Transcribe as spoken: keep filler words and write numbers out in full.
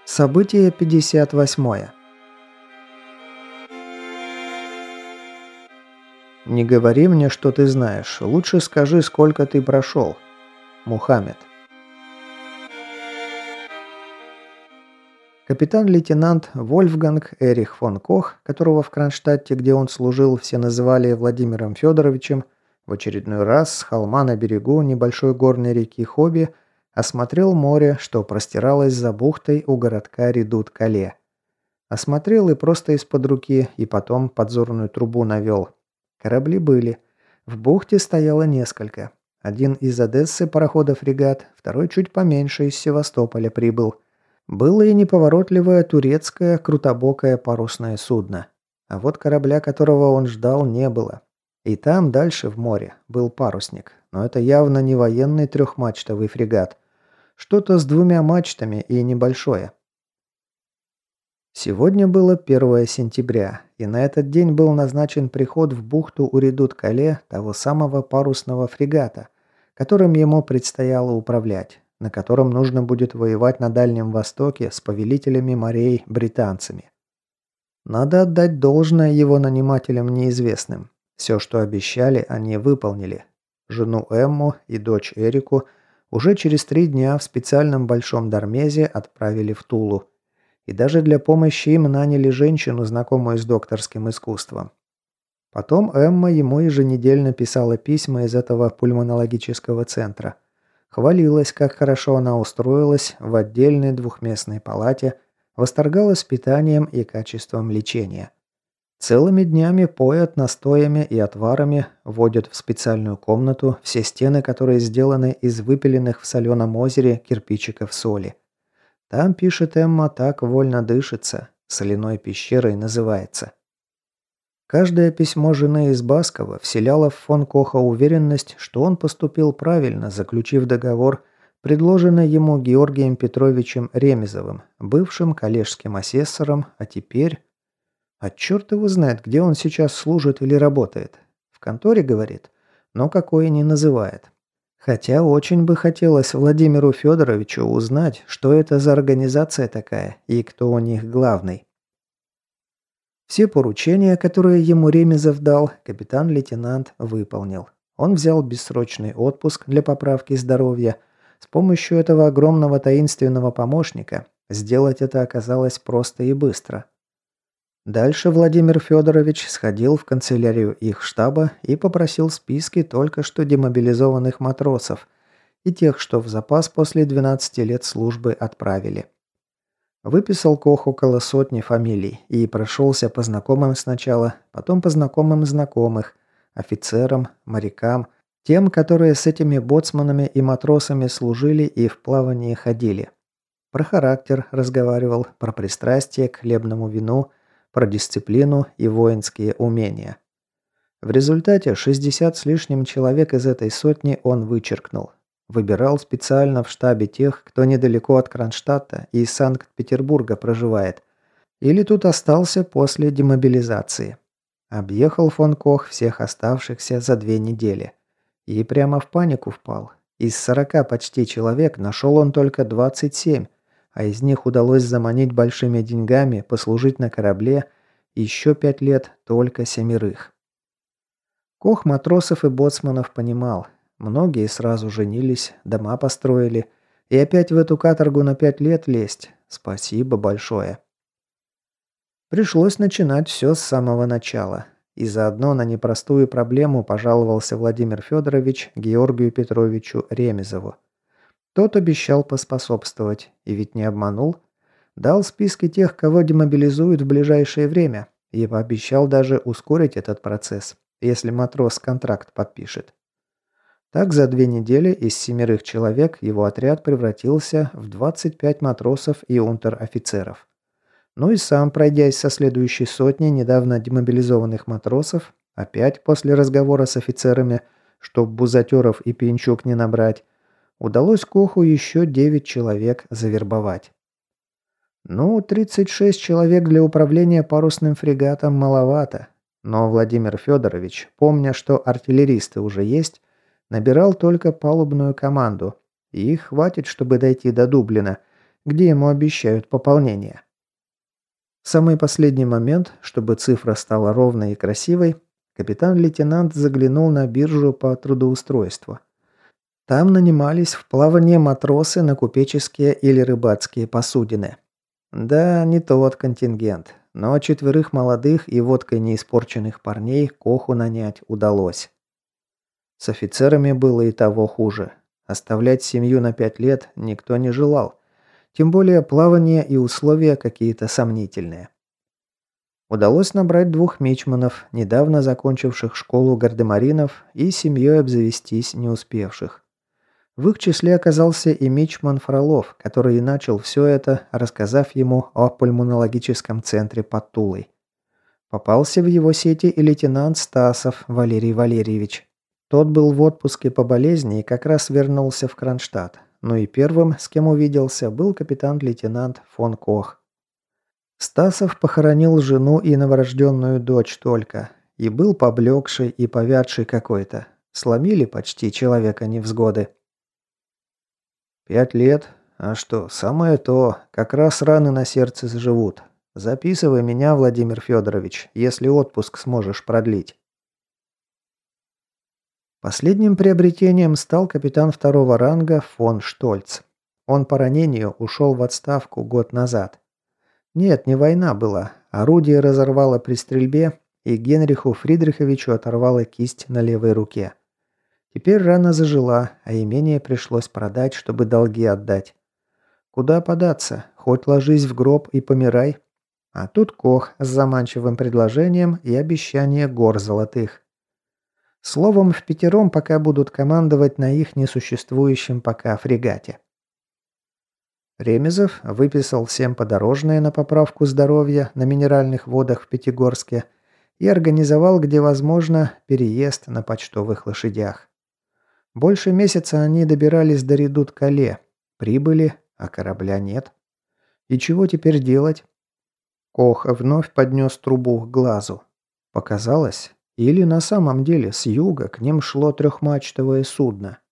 Событие пятьдесят восьмое. «Не говори мне, что ты знаешь. Лучше скажи, сколько ты прошел». Мухаммед. Капитан-лейтенант Вольфганг Эрих фон Кох, которого в Кронштадте, где он служил, все называли Владимиром Федоровичем, в очередной раз с холма на берегу небольшой горной реки Хоби осмотрел море, что простиралось за бухтой у городка Редут-Кале. Осмотрел и просто из-под руки, и потом подзорную трубу навел. Корабли были. В бухте стояло несколько. Один из Одессы парохода-фрегат, второй чуть поменьше из Севастополя прибыл. Было и неповоротливое турецкое крутобокое парусное судно. А вот корабля, которого он ждал, не было. И там, дальше в море, был парусник. Но это явно не военный трехмачтовый фрегат. Что-то с двумя мачтами и небольшое. Сегодня было первое сентября, и на этот день был назначен приход в бухту у Редут-Кале того самого парусного фрегата, которым ему предстояло управлять, на котором нужно будет воевать на Дальнем Востоке с повелителями морей британцами. Надо отдать должное его нанимателям неизвестным. Все, что обещали, они выполнили. Жену Эмму и дочь Эрику уже через три дня в специальном большом дармезе отправили в Тулу. И даже для помощи им наняли женщину, знакомую с докторским искусством. Потом Эмма ему еженедельно писала письма из этого пульмонологического центра. Хвалилась, как хорошо она устроилась в отдельной двухместной палате, восторгалась питанием и качеством лечения. Целыми днями поят настоями и отварами, вводят в специальную комнату, все стены которые сделаны из выпиленных в соленом озере кирпичиков соли. Там, пишет Эмма, так вольно дышится, соляной пещерой называется. Каждое письмо жены из Баскова вселяло в фон Коха уверенность, что он поступил правильно, заключив договор, предложенный ему Георгием Петровичем Ремезовым, бывшим коллежским асессором, а теперь... А черт его знает, где он сейчас служит или работает. В конторе, говорит, но какой не называет. Хотя очень бы хотелось Владимиру Федоровичу узнать, что это за организация такая и кто у них главный. Все поручения, которые ему Ремезов дал, капитан-лейтенант выполнил. Он взял бессрочный отпуск для поправки здоровья. С помощью этого огромного таинственного помощника сделать это оказалось просто и быстро. Дальше Владимир Федорович сходил в канцелярию их штаба и попросил списки только что демобилизованных матросов и тех, что в запас после двенадцати лет службы отправили. Выписал Кох около сотни фамилий и прошелся по знакомым сначала, потом по знакомым знакомых, офицерам, морякам, тем, которые с этими боцманами и матросами служили и в плавании ходили. Про характер разговаривал, про пристрастие к хлебному вину, про дисциплину и воинские умения. В результате шестьдесят с лишним человек из этой сотни он вычеркнул. Выбирал специально в штабе тех, кто недалеко от Кронштадта и из Санкт-Петербурга проживает, или тут остался после демобилизации. Объехал фон Кох всех оставшихся за две недели. И прямо в панику впал. Из сорока почти человек нашел он только двадцать семь, а из них удалось заманить большими деньгами, послужить на корабле еще пять лет только семерых. Кох матросов и боцманов понимал. Многие сразу женились, дома построили. И опять в эту каторгу на пять лет лезть. Спасибо большое. Пришлось начинать все с самого начала. И заодно на непростую проблему пожаловался Владимир Федорович Георгию Петровичу Ремезову. Тот обещал поспособствовать, и ведь не обманул. Дал списки тех, кого демобилизуют в ближайшее время, и пообещал даже ускорить этот процесс, если матрос контракт подпишет. Так за две недели из семерых человек его отряд превратился в двадцать пять матросов и унтер-офицеров. Ну и сам, пройдясь со следующей сотней недавно демобилизованных матросов, опять после разговора с офицерами, чтоб бузатеров и пьянчук не набрать, удалось Коху еще девять человек завербовать. Ну, тридцать шесть человек для управления парусным фрегатом маловато. Но Владимир Федорович, помня, что артиллеристы уже есть, набирал только палубную команду. И их хватит, чтобы дойти до Дублина. где ему обещают пополнение. В самый последний момент, чтобы цифра стала ровной и красивой, капитан-лейтенант заглянул на биржу по трудоустройству. Там нанимались в плавание матросы на купеческие или рыбацкие посудины. Да, не тот контингент, но четверых молодых и водкой не испорченных парней Коху нанять удалось. С офицерами было и того хуже. Оставлять семью на пять лет никто не желал. Тем более плавание и условия какие-то сомнительные. Удалось набрать двух мичманов, недавно закончивших школу гардемаринов и семьей обзавестись не успевших. В их числе оказался и мичман Фролов, который и начал все это, рассказав ему о пульмонологическом центре под Тулой. Попался в его сети и лейтенант Стасов Валерий Валерьевич. Тот был в отпуске по болезни и как раз вернулся в Кронштадт. Ну и первым, с кем увиделся, был капитан-лейтенант фон Кох. Стасов похоронил жену и новорожденную дочь только. И был поблекший и повядший какой-то. Сломили почти человека невзгоды. «Пять лет? А что, самое то, как раз раны на сердце заживут. Записывай меня, Владимир Федорович, если отпуск сможешь продлить». Последним приобретением стал капитан второго ранга фон Штольц. Он по ранению ушел в отставку год назад. Нет, не война была. Орудие разорвало при стрельбе, и Генриху Фридриховичу оторвало кисть на левой руке. Теперь рана зажила, а имение пришлось продать, чтобы долги отдать. Куда податься? Хоть ложись в гроб и помирай. А тут Кох с заманчивым предложением и обещание гор золотых. Словом, впятером пока будут командовать на их несуществующем пока фрегате. Ремезов выписал всем подорожное на поправку здоровья на минеральных водах в Пятигорске и организовал, где возможно, переезд на почтовых лошадях. Больше месяца они добирались до Редут-Кале, прибыли, а корабля нет. И чего теперь делать? Кох вновь поднес трубу к глазу. Показалось? Или на самом деле с юга к ним шло трехмачтовое судно?